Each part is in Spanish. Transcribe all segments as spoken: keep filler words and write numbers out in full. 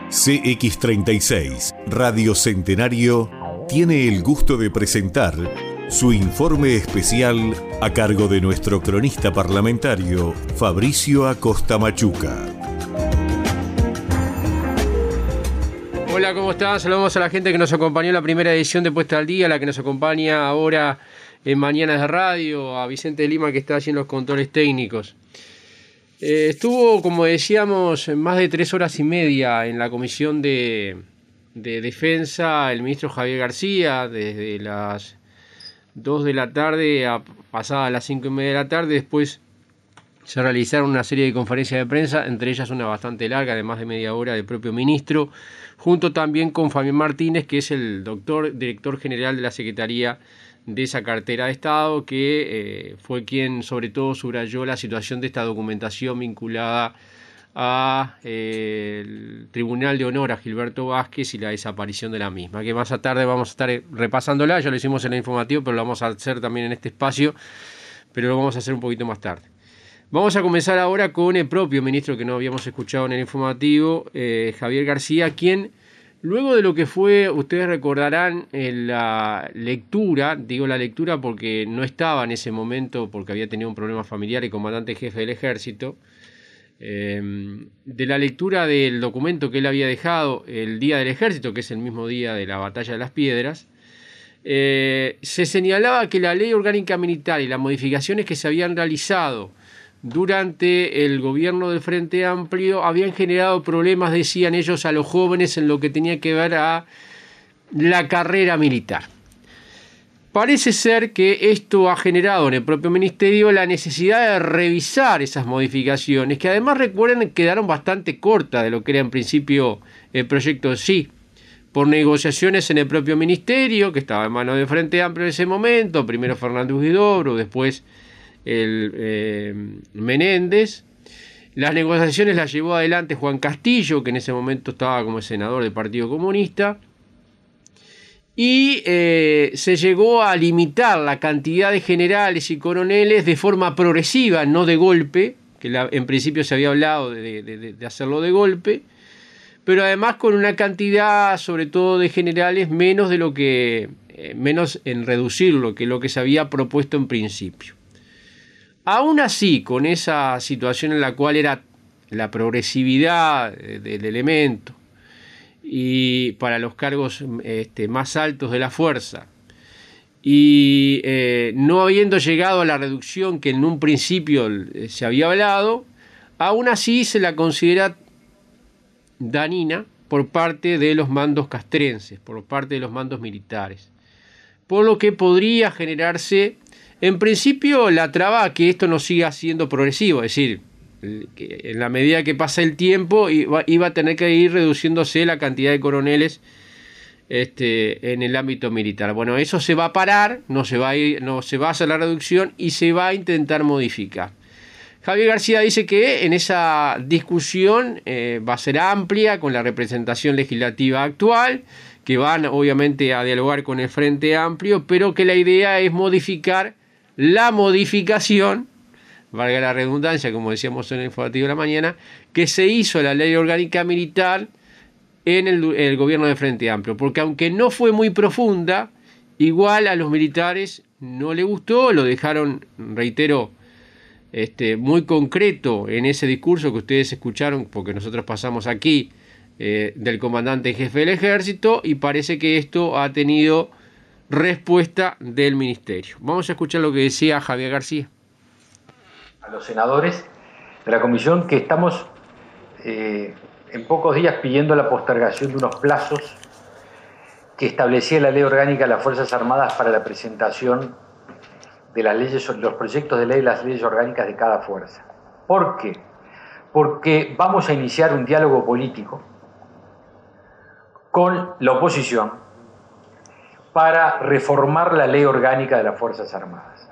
C X treinta y seis, Radio Centenario, tiene el gusto de presentar su informe especial a cargo de nuestro cronista parlamentario, Fabricio Acosta Machuca. Hola, ¿cómo están? Saludamos a la gente que nos acompañó en la primera edición de Puesta al Día, la que nos acompaña ahora en Mañanas de Radio, a Vicente de Lima, que está allí en los controles técnicos. Eh, estuvo, como decíamos, más de tres horas y media en la Comisión de, de Defensa el ministro Javier García, desde las dos de la tarde a pasadas las cinco y media de la tarde. Después se realizaron una serie de conferencias de prensa, entre ellas una bastante larga, de más de media hora, del propio ministro, junto también con Fabián Martínez, que es el doctor, director general de la Secretaría de esa cartera de Estado, que eh, fue quien sobre todo subrayó la situación de esta documentación vinculada a eh, el Tribunal de Honor a Gilberto Vázquez y la desaparición de la misma, que más a tarde vamos a estar repasándola. Ya lo hicimos en el informativo, pero lo vamos a hacer también en este espacio, pero lo vamos a hacer un poquito más tarde. Vamos a comenzar ahora con el propio ministro que no habíamos escuchado en el informativo, eh, Javier García, quien, luego de lo que fue, ustedes recordarán, en la lectura, digo la lectura porque no estaba en ese momento, porque había tenido un problema familiar y comandante jefe del ejército, eh, de la lectura del documento que él había dejado el día del ejército, que es el mismo día de la batalla de las Piedras. Eh, se señalaba que la ley orgánica militar y las modificaciones que se habían realizado durante el gobierno del Frente Amplio habían generado problemas, decían ellos, a los jóvenes en lo que tenía que ver a la carrera militar. Parece ser que esto ha generado en el propio ministerio la necesidad de revisar esas modificaciones, que además, recuerden, quedaron bastante cortas de lo que era en principio el proyecto en sí, por negociaciones en el propio ministerio, que estaba en manos del Frente Amplio en ese momento, primero Fernández Huidobro, después el eh, Menéndez. Las negociaciones las llevó adelante Juan Castillo, que en ese momento estaba como senador del Partido Comunista, y eh, se llegó a limitar la cantidad de generales y coroneles de forma progresiva, no de golpe, que la, en principio se había hablado de, de, de hacerlo de golpe, pero además con una cantidad, sobre todo de generales, menos de lo que eh, menos en reducirlo que lo que se había propuesto en principio. Aún así, con esa situación en la cual era la progresividad del elemento y para los cargos este, más altos de la fuerza, y eh, no habiendo llegado a la reducción que en un principio se había hablado, aún así se la considera dañina por parte de los mandos castrenses, por parte de los mandos militares, por lo que podría generarse en principio la traba a que esto no siga siendo progresivo, es decir, que en la medida que pasa el tiempo iba, iba a tener que ir reduciéndose la cantidad de coroneles este, en el ámbito militar. Bueno, eso se va a parar, no se va a ir, no se va a hacer la reducción y se va a intentar modificar. Javier García dice que en esa discusión eh, va a ser amplia con la representación legislativa actual, que van obviamente a dialogar con el Frente Amplio, pero que la idea es modificar la modificación, valga la redundancia, como decíamos en el informativo de la mañana, que se hizo a la ley orgánica militar en el, el gobierno de Frente Amplio, porque aunque no fue muy profunda, igual a los militares no les gustó, lo dejaron, reitero, este, muy concreto en ese discurso que ustedes escucharon, porque nosotros pasamos aquí, eh, del comandante jefe del ejército, y parece que esto ha tenido respuesta del ministerio. Vamos a escuchar lo que decía Javier García. A los senadores de la comisión que estamos eh, en pocos días pidiendo la postergación de unos plazos que establecía la ley orgánica de las Fuerzas Armadas para la presentación de las leyes, los proyectos de ley de las leyes orgánicas de cada fuerza. ¿Por qué? Porque vamos a iniciar un diálogo político con la oposición para reformar la ley orgánica de las Fuerzas Armadas.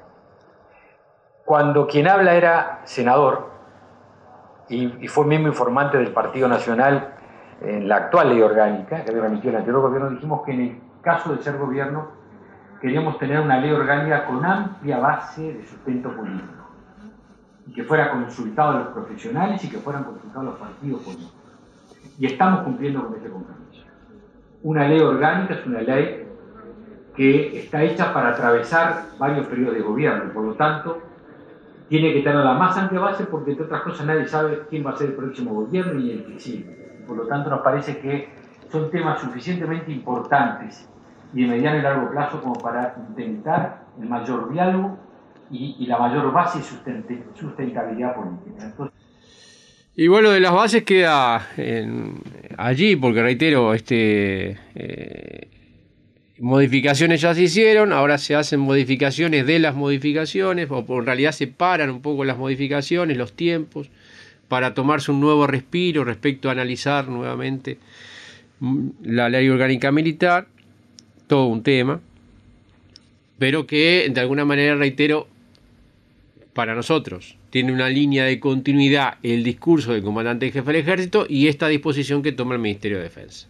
Cuando quien habla era senador y, y fue miembro informante del Partido Nacional en la actual ley orgánica, que había remitido el anterior gobierno, dijimos que en el caso de ser gobierno queríamos tener una ley orgánica con amplia base de sustento político y que fuera consultado a los profesionales y que fueran consultados los partidos políticos. y estamos cumpliendo con ese compromiso. Una ley orgánica es una ley que está hecha para atravesar varios periodos de gobierno, por lo tanto, tiene que tener la más amplia base porque, entre otras cosas, nadie sabe quién va a ser el próximo gobierno y el que sigue. Por lo tanto, nos parece que son temas suficientemente importantes y de mediano y largo plazo como para intentar el mayor diálogo y, y la mayor base y sustentabilidad política. Entonces, igual lo de las bases queda en, allí, porque reitero, este, eh, modificaciones ya se hicieron, ahora se hacen modificaciones de las modificaciones, o en realidad se paran un poco las modificaciones, los tiempos, para tomarse un nuevo respiro respecto a analizar nuevamente la ley orgánica militar, todo un tema, pero que de alguna manera, reitero, para nosotros tiene una línea de continuidad el discurso del comandante en jefe del ejército y esta disposición que toma el Ministerio de Defensa.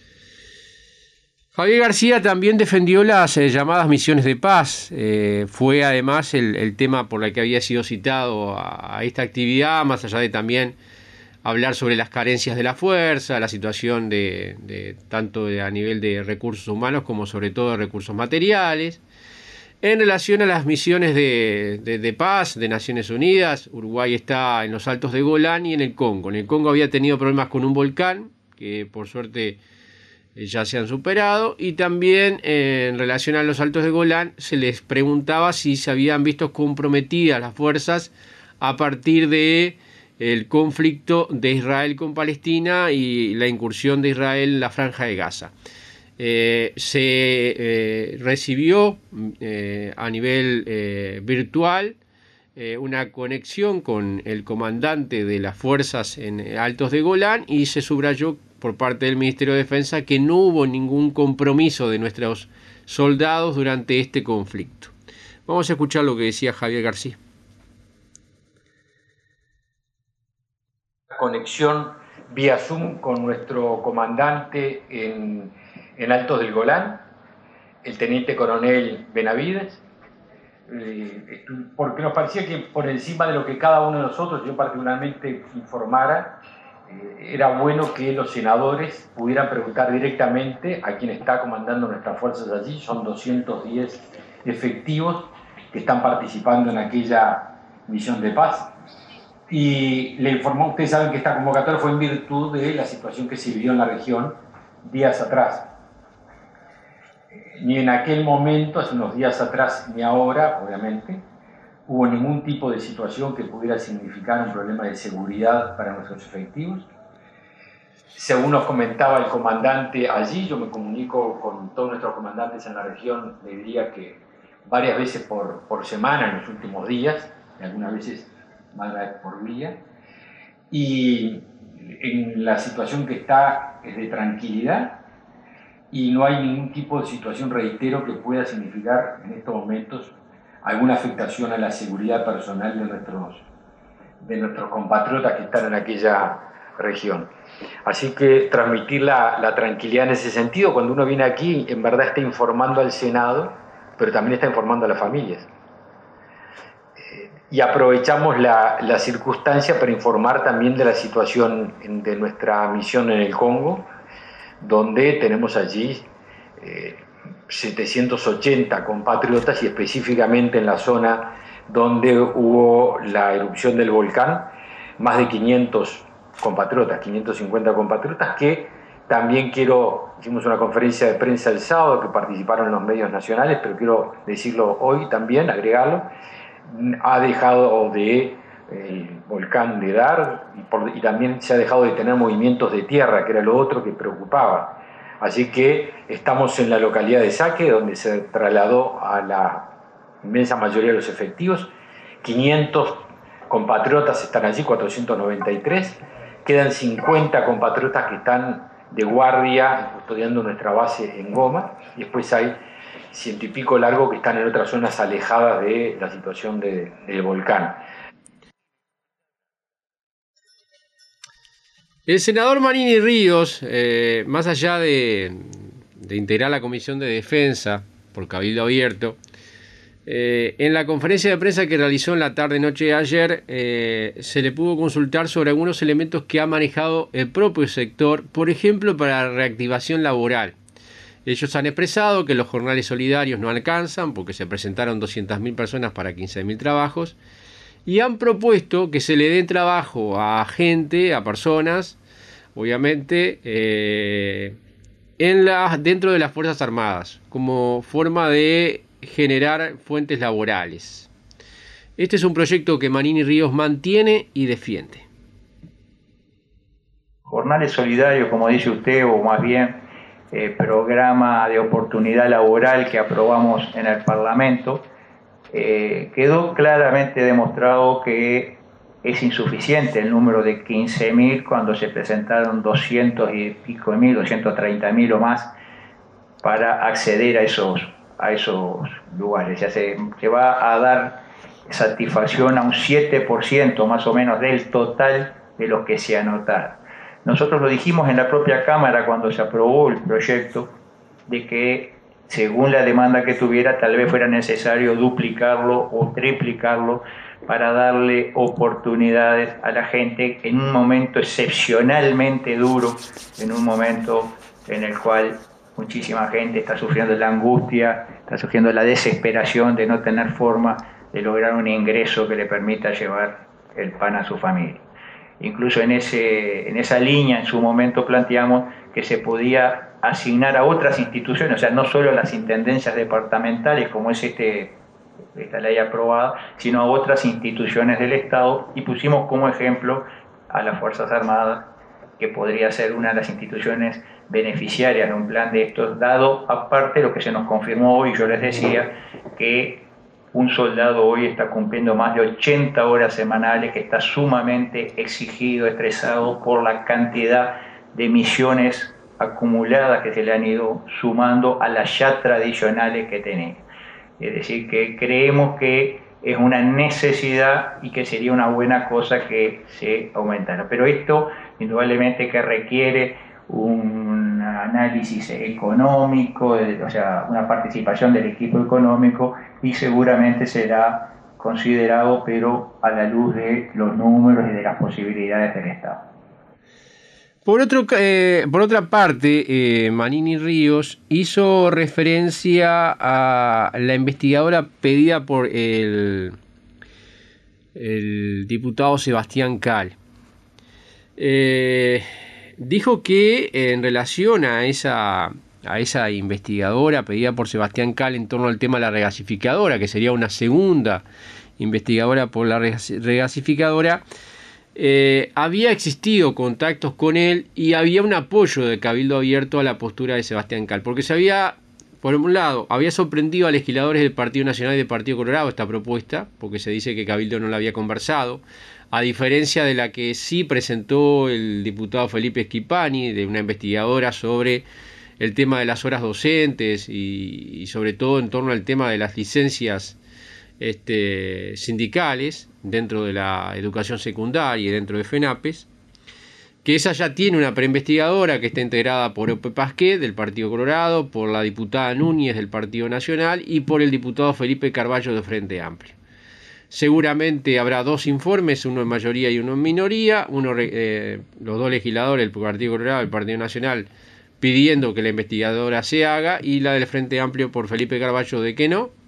Javier García también defendió las eh, llamadas misiones de paz. Eh, fue además el, el tema por el que había sido citado a, a esta actividad, más allá de también hablar sobre las carencias de la fuerza, la situación de, de tanto de, a nivel de recursos humanos como sobre todo de recursos materiales. En relación a las misiones de, de, de paz de Naciones Unidas, Uruguay está en los Altos de Golán y en el Congo. En el Congo había tenido problemas con un volcán, que por suerte ya se han superado, y también eh, en relación a los Altos de Golán se les preguntaba si se habían visto comprometidas las fuerzas a partir de el conflicto de Israel con Palestina y la incursión de Israel en la Franja de Gaza. Eh, se eh, recibió eh, a nivel eh, virtual eh, una conexión con el comandante de las fuerzas en Altos de Golán y se subrayó por parte del Ministerio de Defensa que no hubo ningún compromiso de nuestros soldados durante este conflicto. Vamos a escuchar lo que decía Javier García. Conexión vía Zoom con nuestro comandante en, en Altos del Golán, el teniente coronel Benavides, eh, porque nos parecía que por encima de lo que cada uno de nosotros, yo particularmente, informara, eh, era bueno que los senadores pudieran preguntar directamente a quien está comandando nuestras fuerzas allí. Son doscientos diez efectivos que están participando en aquella misión de paz. Y le informó, ustedes saben que esta convocatoria fue en virtud de la situación que se vivió en la región días atrás. Ni en aquel momento, hace unos días atrás, ni ahora, obviamente, hubo ningún tipo de situación que pudiera significar un problema de seguridad para nuestros efectivos. Según nos comentaba el comandante allí, yo me comunico con todos nuestros comandantes en la región, le diría que varias veces por, por semana en los últimos días, y algunas veces más vez por día, y en la situación que está es de tranquilidad y no hay ningún tipo de situación, reitero, que pueda significar en estos momentos alguna afectación a la seguridad personal de nuestros, de nuestros compatriotas que están en aquella región. Así que transmitir la, la tranquilidad en ese sentido, cuando uno viene aquí, en verdad está informando al Senado, pero también está informando a las familias. Y aprovechamos la, la circunstancia para informar también de la situación en, de nuestra misión en el Congo, donde tenemos allí eh, setecientos ochenta compatriotas y específicamente en la zona donde hubo la erupción del volcán, más de quinientos compatriotas, quinientos cincuenta compatriotas que también quiero, hicimos una conferencia de prensa el sábado que participaron en los medios nacionales, pero quiero decirlo hoy también, agregarlo, ha dejado de el volcán de dar y, por, y también se ha dejado de tener movimientos de tierra, que era lo otro que preocupaba. Así que estamos en la localidad de Saque, donde se trasladó a la inmensa mayoría de los efectivos. quinientos compatriotas están allí, cuatrocientos noventa y tres. Quedan cincuenta compatriotas que están de guardia custodiando nuestra base en Goma. Y después hay ciento y pico largo que están en otras zonas alejadas de la situación de, del volcán. El senador Manini Ríos, eh, más allá de, de integrar la Comisión de Defensa por Cabildo Abierto, Eh, en la conferencia de prensa que realizó en la tarde-noche de ayer, eh, se le pudo consultar sobre algunos elementos que ha manejado el propio sector, por ejemplo, para la reactivación laboral. Ellos han expresado que los jornales solidarios no alcanzan porque se presentaron doscientas mil personas para quince mil trabajos y han propuesto que se le den trabajo a gente, a personas, obviamente, eh, en la, dentro de las Fuerzas Armadas, como forma de generar fuentes laborales. Este es un proyecto que Manini Ríos mantiene y defiende. Jornales solidarios, como dice usted, o más bien eh, programa de oportunidad laboral que aprobamos en el Parlamento, eh, quedó claramente demostrado que es insuficiente el número de quince mil cuando se presentaron doscientos y pico mil, doscientos treinta mil o más para acceder a esos a esos lugares. Ya se, se va a dar satisfacción a un siete por ciento más o menos del total de los que se anotaron. Nosotros lo dijimos en la propia Cámara cuando se aprobó el proyecto, de que según la demanda que tuviera, tal vez fuera necesario duplicarlo o triplicarlo para darle oportunidades a la gente en un momento excepcionalmente duro, en un momento en el cual muchísima gente está sufriendo la angustia, está sufriendo la desesperación de no tener forma de lograr un ingreso que le permita llevar el pan a su familia. Incluso en, ese, en esa línea, en su momento planteamos que se podía asignar a otras instituciones, o sea, no solo a las intendencias departamentales, como es este, esta ley aprobada, sino a otras instituciones del Estado, y pusimos como ejemplo a las Fuerzas Armadas, que podría ser una de las instituciones beneficiarias de un plan de estos, dado aparte lo que se nos confirmó hoy. Yo les decía que un soldado hoy está cumpliendo más de ochenta horas semanales, que está sumamente exigido, estresado por la cantidad de misiones acumuladas que se le han ido sumando a las ya tradicionales que tenemos. Es decir, que creemos que es una necesidad y que sería una buena cosa que se aumentara. Pero esto indudablemente que requiere un análisis económico, o sea, una participación del equipo económico, y seguramente será considerado, pero a la luz de los números y de las posibilidades del Estado. Por, otro, eh, por otra parte, eh, Manini Ríos hizo referencia a la investigadora pedida por el, el diputado Sebastián Cal. Eh, dijo que en relación a esa, a esa investigadora pedida por Sebastián Cal en torno al tema de la regasificadora, que sería una segunda investigadora por la regasificadora, Eh, había existido contactos con él y había un apoyo de Cabildo Abierto a la postura de Sebastián Cal, porque se había, por un lado, había sorprendido a legisladores del Partido Nacional y del Partido Colorado esta propuesta, porque se dice que Cabildo no la había conversado, a diferencia de la que sí presentó el diputado Felipe Schipani, de una investigadora sobre el tema de las horas docentes y, y sobre todo en torno al tema de las licencias Este, sindicales dentro de la educación secundaria y dentro de FENAPES, que esa ya tiene una preinvestigadora que está integrada por Ope Pasquet del Partido Colorado, por la diputada Núñez del Partido Nacional y por el diputado Felipe Carballo de Frente Amplio. Seguramente habrá dos informes, uno en mayoría y uno en minoría, uno, eh, los dos legisladores del Partido Colorado y del Partido Nacional pidiendo que la investigadora se haga, y la del Frente Amplio por Felipe Carballo de que no.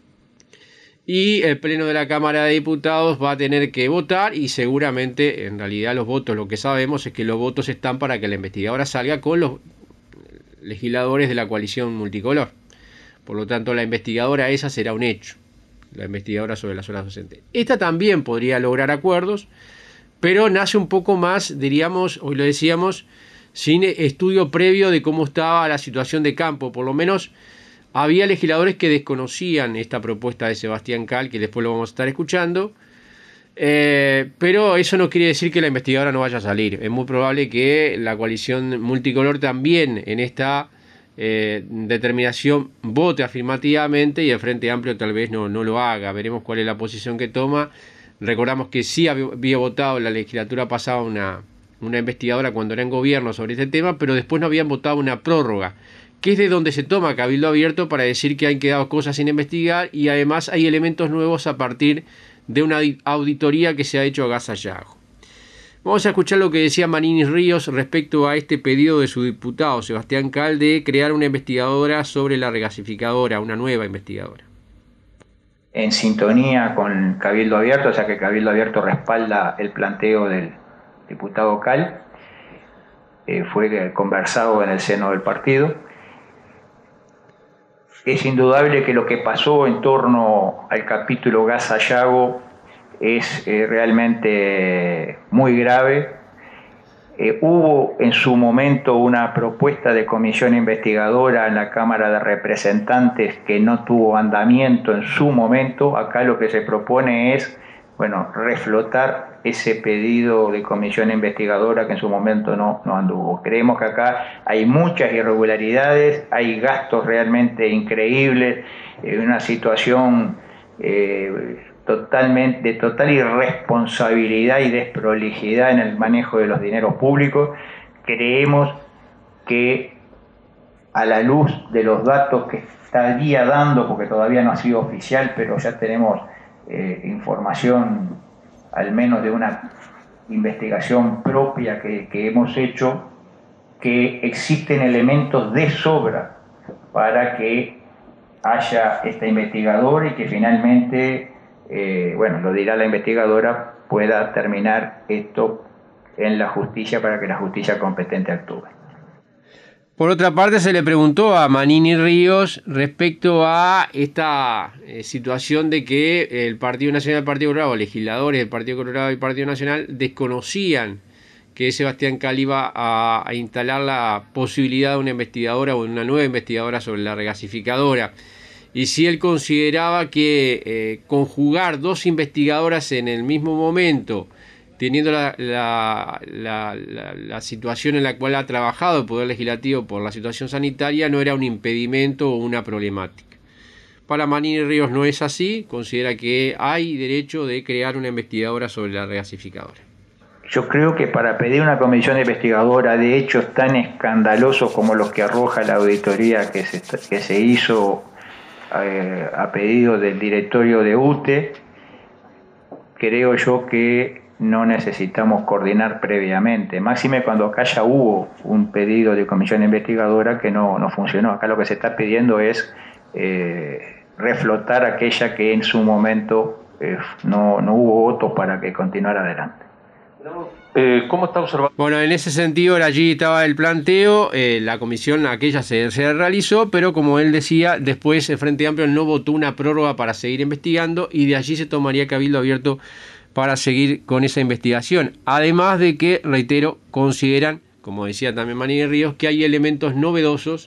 Y el Pleno de la Cámara de Diputados va a tener que votar, y seguramente, en realidad los votos, lo que sabemos es que los votos están para que la investigadora salga con los legisladores de la coalición multicolor. Por lo tanto, la investigadora esa será un hecho, la investigadora sobre las horas docentes. Esta también podría lograr acuerdos, pero nace un poco más, diríamos, hoy lo decíamos, sin estudio previo de cómo estaba la situación de campo. Por lo menos había legisladores que desconocían esta propuesta de Sebastián Cal, que después lo vamos a estar escuchando, eh, pero eso no quiere decir que la investigadora no vaya a salir. Es muy probable que la coalición multicolor también en esta eh, determinación vote afirmativamente, y el Frente Amplio tal vez no, no lo haga. Veremos cuál es la posición que toma. Recordamos que sí había, había votado en la legislatura pasada una, una investigadora cuando era en gobierno sobre este tema, pero después no habían votado una prórroga, que es de donde se toma Cabildo Abierto para decir que han quedado cosas sin investigar y además hay elementos nuevos a partir de una auditoría que se ha hecho a Gas Sayago. Vamos a escuchar lo que decía Manini Ríos respecto a este pedido de su diputado Sebastián Cal de crear una investigadora sobre la regasificadora, una nueva investigadora. En sintonía con Cabildo Abierto, o sea que Cabildo Abierto respalda el planteo del diputado Cal, eh, fue conversado en el seno del partido. Es indudable que lo que pasó en torno al capítulo Gas Sayago es eh, realmente muy grave. Eh, hubo en su momento una propuesta de comisión investigadora en la Cámara de Representantes que no tuvo andamiento en su momento. Acá lo que se propone es, bueno, reflotar ese pedido de comisión investigadora que en su momento no, no anduvo. Creemos que acá hay muchas irregularidades, hay gastos realmente increíbles, eh, una situación eh, totalmente, de total irresponsabilidad y desprolijidad en el manejo de los dineros públicos. Creemos que a la luz de los datos que estaría dando, porque todavía no ha sido oficial, pero ya tenemos eh, información al menos de una investigación propia que, que hemos hecho, que existen elementos de sobra para que haya esta investigadora y que finalmente Eh, bueno, lo dirá la investigadora, pueda terminar esto en la justicia para que la justicia competente actúe. Por otra parte, se le preguntó a Manini Ríos respecto a esta eh, situación de que el Partido Nacional y el Partido Colorado, legisladores del Partido Colorado y el Partido Nacional, desconocían que Sebastián Cal iba a, a instalar la posibilidad de una investigadora o una nueva investigadora sobre la regasificadora. Y si él consideraba que eh, conjugar dos investigadoras en el mismo momento, teniendo la, la, la, la, la situación en la cual ha trabajado el Poder Legislativo por la situación sanitaria, no era un impedimento o una problemática. Para Manini Ríos no es así, considera que hay derecho de crear una investigadora sobre la regasificadora. Yo creo que para pedir una comisión investigadora de hechos tan escandalosos como los que arroja la auditoría que se, que se hizo a pedido del directorio de U T E, creo yo que no necesitamos coordinar previamente, máxime cuando acá ya hubo un pedido de comisión investigadora que no, no funcionó. Acá lo que se está pidiendo es eh, reflotar aquella que en su momento eh, no, no hubo votos para que continuara adelante. Eh, ¿Cómo está observando? Bueno, en ese sentido allí estaba el planteo, eh, la comisión aquella se, se realizó, pero como él decía, después el Frente Amplio no votó una prórroga para seguir investigando y de allí se tomaría Cabildo Abierto para seguir con esa investigación. Además de que, reitero, consideran, como decía también Manini Ríos, que hay elementos novedosos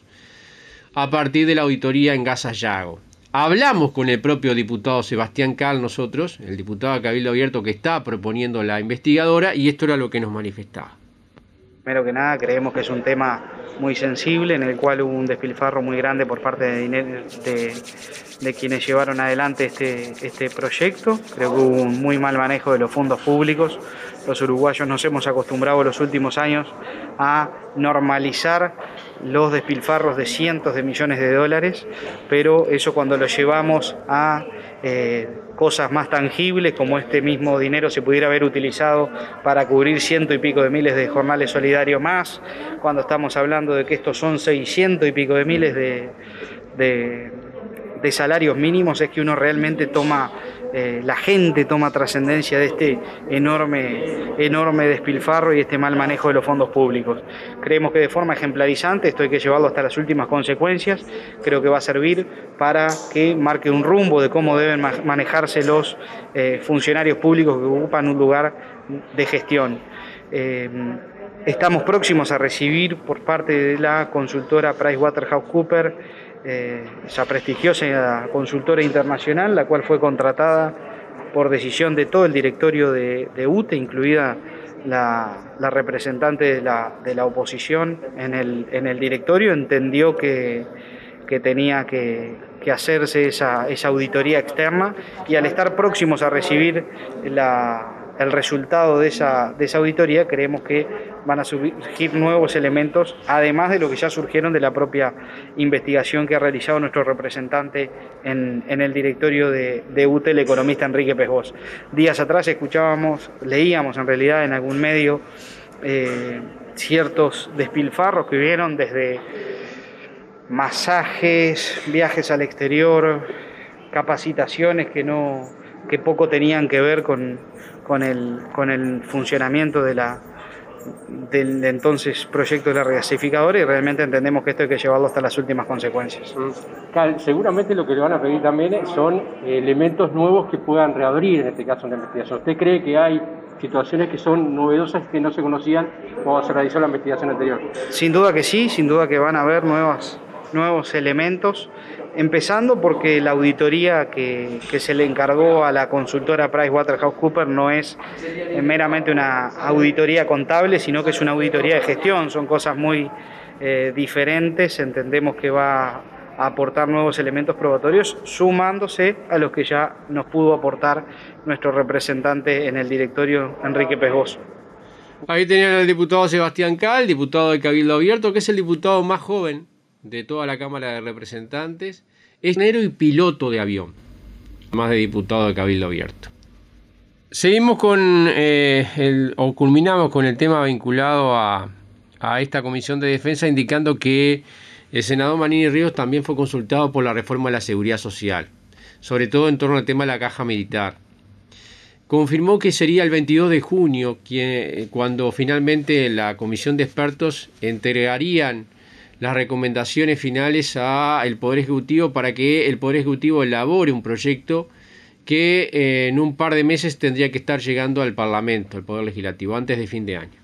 a partir de la auditoría en Gas Sayago. Hablamos con el propio diputado Sebastián Cal, nosotros, el diputado de Cabildo Abierto que está proponiendo la investigadora, y esto era lo que nos manifestaba. Primero que nada, creemos que es un tema muy sensible en el cual hubo un despilfarro muy grande por parte de, de, de quienes llevaron adelante este, este proyecto. Creo que hubo un muy mal manejo de los fondos públicos. Los uruguayos nos hemos acostumbrado en los últimos años a normalizar los despilfarros de cientos de millones de dólares, pero eso cuando lo llevamos a eh, cosas más tangibles, como este mismo dinero se pudiera haber utilizado para cubrir ciento y pico de miles de jornales solidarios más, cuando estamos hablando de que estos son seiscientos y pico de miles de, de, de salarios mínimos, es que uno realmente toma, eh, la gente toma trascendencia de este enorme, enorme despilfarro y este mal manejo de los fondos públicos. Creemos que de forma ejemplarizante esto hay que llevarlo hasta las últimas consecuencias. Creo que va a servir para que marque un rumbo de cómo deben manejarse los eh, funcionarios públicos que ocupan un lugar de gestión. Eh, estamos próximos a recibir por parte de la consultora PricewaterhouseCoopers, eh, esa prestigiosa consultora internacional, la cual fue contratada por decisión de todo el directorio de, de U T E, incluida la, la representante de la, de la oposición en el, en el directorio, entendió que, que tenía que, que hacerse esa, esa auditoría externa, y al estar próximos a recibir la, el resultado de esa, de esa auditoría, creemos que van a surgir nuevos elementos, además de lo que ya surgieron de la propia investigación que ha realizado nuestro representante en, en el directorio de, de U T E, el economista Enrique Pesbos. Días atrás escuchábamos, leíamos en realidad en algún medio eh, ciertos despilfarros que hubieron desde masajes, viajes al exterior, capacitaciones que no que poco tenían que ver con, con, el, con el funcionamiento de la, del entonces proyecto de la regasificadora, y realmente entendemos que esto hay que llevarlo hasta las últimas consecuencias. Seguramente lo que le van a pedir también son elementos nuevos que puedan reabrir, en este caso, la investigación. ¿Usted cree que hay situaciones que son novedosas que no se conocían cuando se realizó la investigación anterior? Sin duda que sí, sin duda que van a haber nuevas, nuevos elementos. Empezando porque la auditoría que, que se le encargó a la consultora PricewaterhouseCoopers no es meramente una auditoría contable, sino que es una auditoría de gestión. Son cosas muy eh, diferentes. Entendemos que va a aportar nuevos elementos probatorios, sumándose a los que ya nos pudo aportar nuestro representante en el directorio, Enrique Pesbos. Ahí tenían al diputado Sebastián Cal, diputado de Cabildo Abierto, que es el diputado más joven de toda la Cámara de Representantes, es ingeniero y piloto de avión, más de diputado de Cabildo Abierto. Seguimos con, eh, el, o culminamos con el tema vinculado a, a esta Comisión de Defensa, indicando que el senador Manini Ríos también fue consultado por la reforma de la seguridad social, sobre todo en torno al tema de la caja militar. Confirmó que sería el veintidós de junio quien, cuando finalmente la Comisión de Expertos entregarían las recomendaciones finales al Poder Ejecutivo para que el Poder Ejecutivo elabore un proyecto que eh, en un par de meses tendría que estar llegando al Parlamento, al Poder Legislativo, antes de fin de año,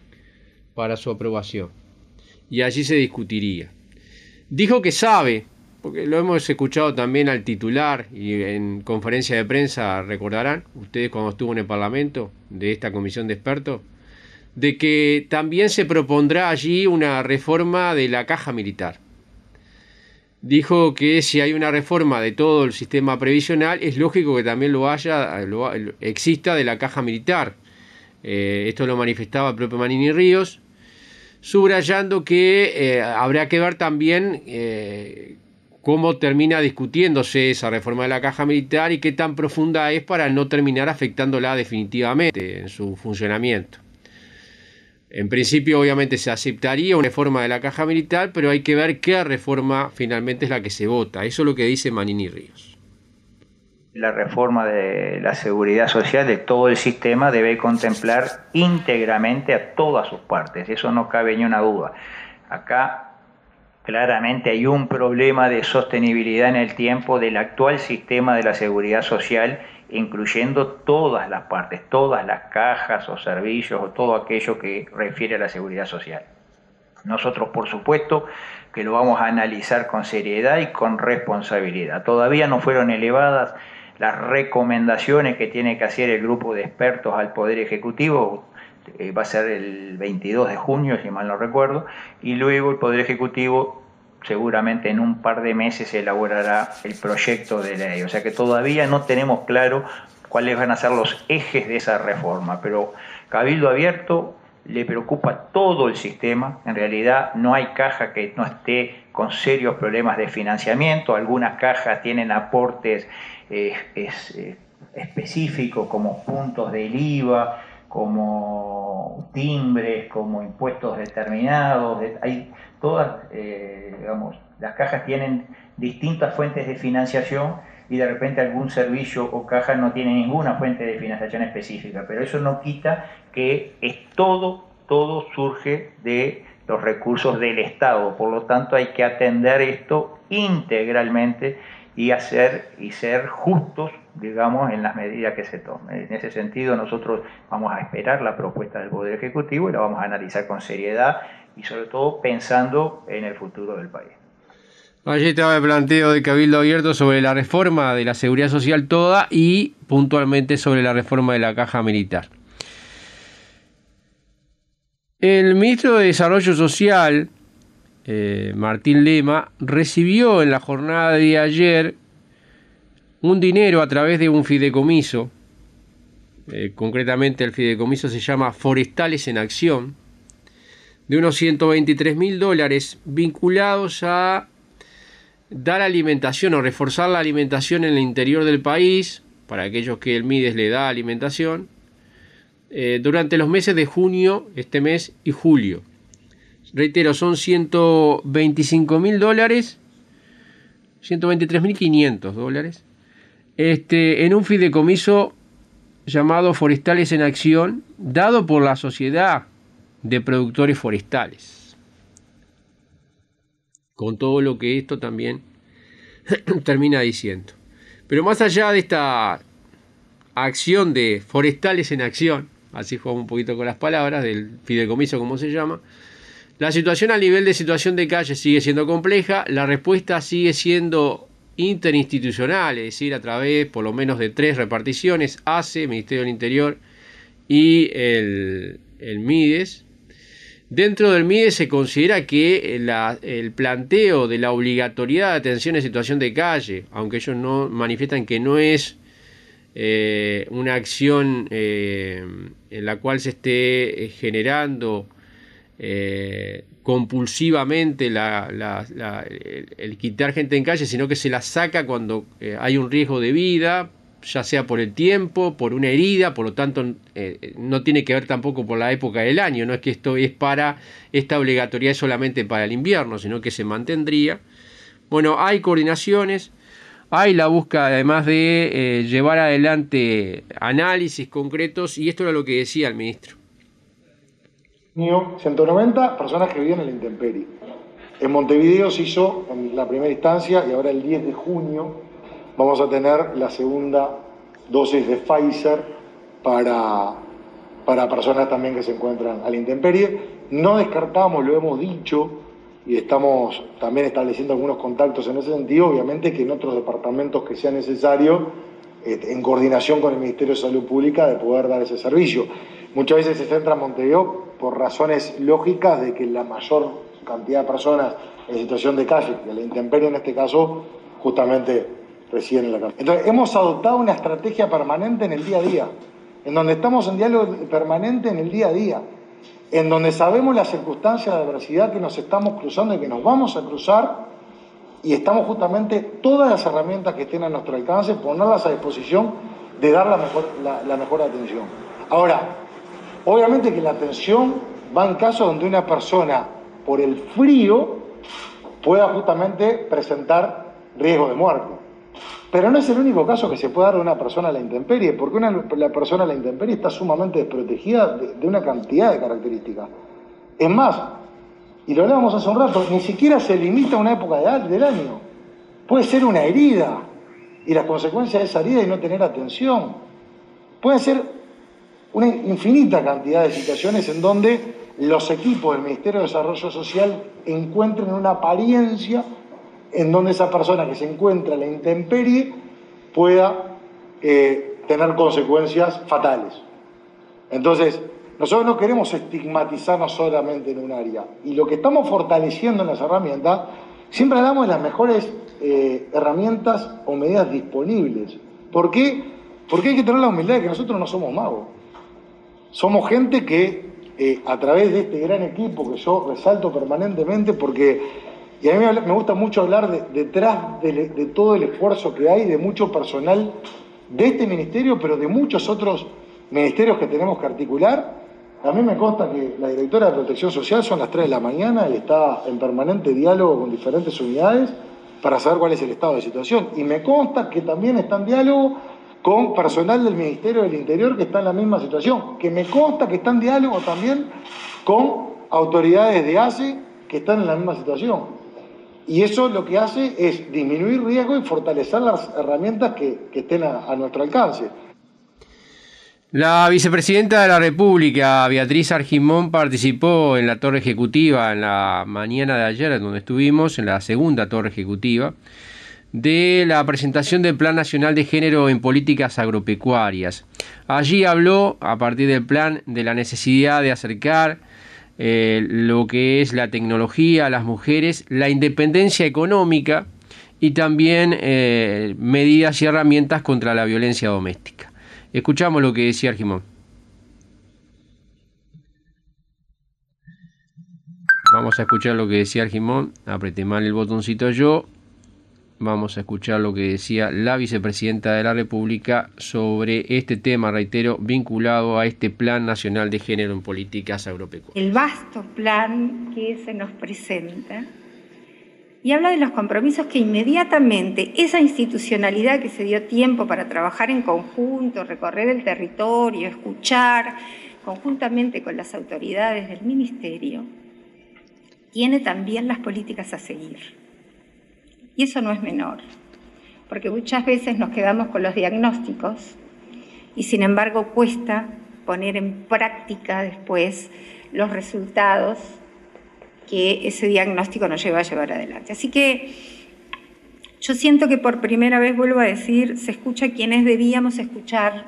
para su aprobación. Y allí se discutiría. Dijo que sabe, porque lo hemos escuchado también al titular y en conferencia de prensa, recordarán, ustedes cuando estuvo en el Parlamento, de esta comisión de expertos, de que también se propondrá allí una reforma de la caja militar. Dijo que si hay una reforma de todo el sistema previsional, es lógico que también lo haya, lo, exista de la caja militar. Eh, esto lo manifestaba el propio Manini Ríos, subrayando que eh, habrá que ver también eh, cómo termina discutiéndose esa reforma de la caja militar y qué tan profunda es para no terminar afectándola definitivamente en su funcionamiento. En principio, obviamente, se aceptaría una reforma de la caja militar, pero hay que ver qué reforma finalmente es la que se vota. Eso es lo que dice Manini Ríos. La reforma de la seguridad social de todo el sistema debe contemplar íntegramente a todas sus partes. Eso no cabe ni una duda. Acá claramente hay un problema de sostenibilidad en el tiempo del actual sistema de la seguridad social, incluyendo todas las partes, todas las cajas o servicios o todo aquello que refiere a la seguridad social. Nosotros, por supuesto, que lo vamos a analizar con seriedad y con responsabilidad. Todavía no fueron elevadas las recomendaciones que tiene que hacer el grupo de expertos al Poder Ejecutivo, eh, va a ser el veintidós de junio, si mal no recuerdo, y luego el Poder Ejecutivo seguramente en un par de meses se elaborará el proyecto de ley. O sea que todavía no tenemos claro cuáles van a ser los ejes de esa reforma, pero Cabildo Abierto le preocupa todo el sistema. En realidad no hay caja que no esté con serios problemas de financiamiento. Algunas cajas tienen aportes eh, es, eh, específicos como puntos del I V A, como timbres, como impuestos determinados. Hay todas, eh, digamos, las cajas tienen distintas fuentes de financiación y de repente algún servicio o caja no tiene ninguna fuente de financiación específica, pero eso no quita que es todo, todo surge de los recursos del Estado. Por lo tanto, hay que atender esto integralmente y hacer y ser justos, digamos, en las medidas que se tomen. En ese sentido, nosotros vamos a esperar la propuesta del Poder Ejecutivo y la vamos a analizar con seriedad y sobre todo pensando en el futuro del país. Allí estaba el planteo de Cabildo Abierto sobre la reforma de la seguridad social toda y puntualmente sobre la reforma de la caja militar. El ministro de Desarrollo Social, eh, Martín Lema, recibió en la jornada de ayer un dinero a través de un fideicomiso eh, concretamente el fideicomiso se llama Forestales en Acción, de unos ciento veintitrés mil dólares vinculados a dar alimentación o reforzar la alimentación en el interior del país, para aquellos que el MIDES le da alimentación, eh, durante los meses de junio, este mes, y julio. Reitero, son ciento veinticinco mil dólares, ciento veintitrés mil quinientos dólares, este, en un fideicomiso llamado Forestales en Acción, dado por la Sociedad de Productores Forestales. Con todo lo que esto también termina diciendo. Pero más allá de esta acción de Forestales en Acción, así jugamos un poquito con las palabras, del fideicomiso como se llama, la situación a nivel de situación de calle sigue siendo compleja, la respuesta sigue siendo interinstitucional, es decir, a través por lo menos de tres reparticiones, A C E, Ministerio del Interior y el, el MIDES. Dentro del MIDES se considera que la, el planteo de la obligatoriedad de atención en situación de calle, aunque ellos no manifiestan que no es eh, una acción eh, en la cual se esté generando eh, compulsivamente la, la, la, el, el quitar gente en calle, sino que se la saca cuando eh, hay un riesgo de vida, ya sea por el tiempo, por una herida, por lo tanto eh, no tiene que ver tampoco por la época del año, no es que esto es para, esta obligatoriedad es solamente para el invierno, sino que se mantendría. Bueno, hay coordinaciones, hay la búsqueda además de eh, llevar adelante análisis concretos, y esto era lo que decía el ministro. ciento noventa personas que vivían en la intemperie. En Montevideo se hizo en la primera instancia y ahora el diez de junio vamos a tener la segunda dosis de Pfizer para, para personas también que se encuentran a la intemperie. No descartamos, lo hemos dicho, y estamos también estableciendo algunos contactos en ese sentido, obviamente que en otros departamentos que sea necesario, en coordinación con el Ministerio de Salud Pública, de poder dar ese servicio. Muchas veces se centra en Montevideo por razones lógicas de que la mayor cantidad de personas en situación de calle, de la intemperie en este caso, justamente residen en la calle. Entonces, hemos adoptado una estrategia permanente en el día a día, en donde estamos en diálogo permanente en el día a día, en donde sabemos las circunstancias de adversidad que nos estamos cruzando y que nos vamos a cruzar, y estamos justamente todas las herramientas que estén a nuestro alcance, ponerlas a disposición de dar la mejor, la, la mejor atención. Ahora, obviamente que la atención va en casos donde una persona, por el frío, pueda justamente presentar riesgo de muerte. Pero no es el único caso que se puede dar de una persona a la intemperie, porque una, la persona a la intemperie está sumamente desprotegida de, de una cantidad de características. Es más, y lo hablábamos hace un rato, ni siquiera se limita a una época de, del año. Puede ser una herida, y las consecuencias de esa herida y no tener atención. Puede ser una infinita cantidad de situaciones en donde los equipos del Ministerio de Desarrollo Social encuentren una apariencia en donde esa persona que se encuentra en la intemperie pueda eh, tener consecuencias fatales. Entonces, nosotros no queremos estigmatizarnos solamente en un área, y lo que estamos fortaleciendo en las herramientas, siempre hablamos de las mejores eh, herramientas o medidas disponibles. ¿Por qué? Porque hay que tener la humildad de que nosotros no somos magos. Somos gente que, eh, a través de este gran equipo que yo resalto permanentemente, porque, y a mí me gusta mucho hablar de, detrás de, de todo el esfuerzo que hay, de mucho personal de este ministerio, pero de muchos otros ministerios que tenemos que articular. A mí me consta que la directora de Protección Social son las tres de la mañana y está en permanente diálogo con diferentes unidades para saber cuál es el estado de situación. Y me consta que también está en diálogo con personal del Ministerio del Interior que está en la misma situación. Que me consta que está en diálogo también con autoridades de A C E que están en la misma situación. Y eso lo que hace es disminuir riesgo y fortalecer las herramientas que, que estén a, a nuestro alcance. La vicepresidenta de la República, Beatriz Argimón, participó en la torre ejecutiva en la mañana de ayer, en donde estuvimos, en la segunda torre ejecutiva, de la presentación del Plan Nacional de Género en Políticas Agropecuarias. Allí habló, a partir del plan, de la necesidad de acercar eh, lo que es la tecnología a las mujeres, la independencia económica y también eh, medidas y herramientas contra la violencia doméstica. Escuchamos lo que decía Argimón. Vamos a escuchar lo que decía Argimón. Apreté mal el botoncito yo. Vamos a escuchar lo que decía la vicepresidenta de la República sobre este tema, reitero, vinculado a este Plan Nacional de Género en Políticas Agropecuarias. El vasto plan que se nos presenta y habla de los compromisos que inmediatamente esa institucionalidad que se dio tiempo para trabajar en conjunto, recorrer el territorio, escuchar conjuntamente con las autoridades del Ministerio, tiene también las políticas a seguir. Y eso no es menor, porque muchas veces nos quedamos con los diagnósticos y sin embargo cuesta poner en práctica después los resultados que ese diagnóstico nos lleva a llevar adelante. Así que yo siento que por primera vez, vuelvo a decir, se escucha a quienes debíamos escuchar.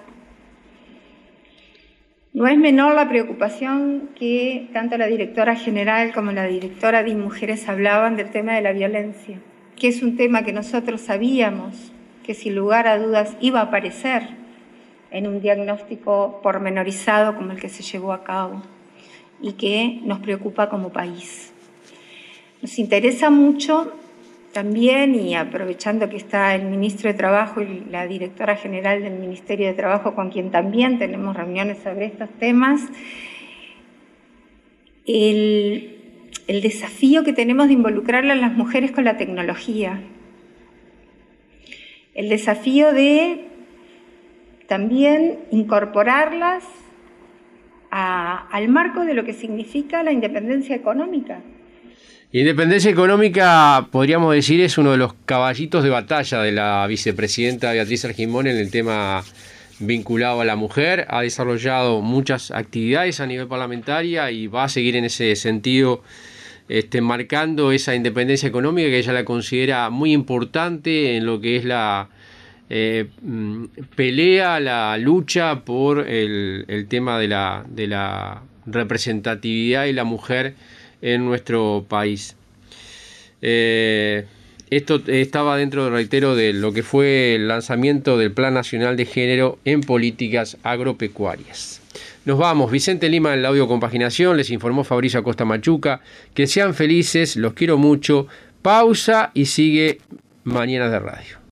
No es menor la preocupación que tanto la directora general como la directora de Mujeres hablaban del tema de la violencia, que es un tema que nosotros sabíamos que sin lugar a dudas iba a aparecer en un diagnóstico pormenorizado como el que se llevó a cabo y que nos preocupa como país. Nos interesa mucho también, y aprovechando que está el ministro de Trabajo y la directora general del Ministerio de Trabajo, con quien también tenemos reuniones sobre estos temas, el el desafío que tenemos de involucrar a las mujeres con la tecnología, el desafío de también incorporarlas a, al marco de lo que significa la independencia económica. Independencia económica, podríamos decir, es uno de los caballitos de batalla de la vicepresidenta Beatriz Argimón en el tema vinculado a la mujer. Ha desarrollado muchas actividades a nivel parlamentaria y va a seguir en ese sentido, este, marcando esa independencia económica que ella la considera muy importante en lo que es la eh, pelea, la lucha por el, el tema de la, de la representatividad y la mujer en nuestro país. Eh, Esto estaba dentro, reitero, de lo que fue el lanzamiento del Plan Nacional de Género en Políticas Agropecuarias. Nos vamos. Vicente Lima en la audio compaginación. Les informó Fabricio Acosta Machuca. Que sean felices, los quiero mucho. Pausa y sigue Mañanas de Radio.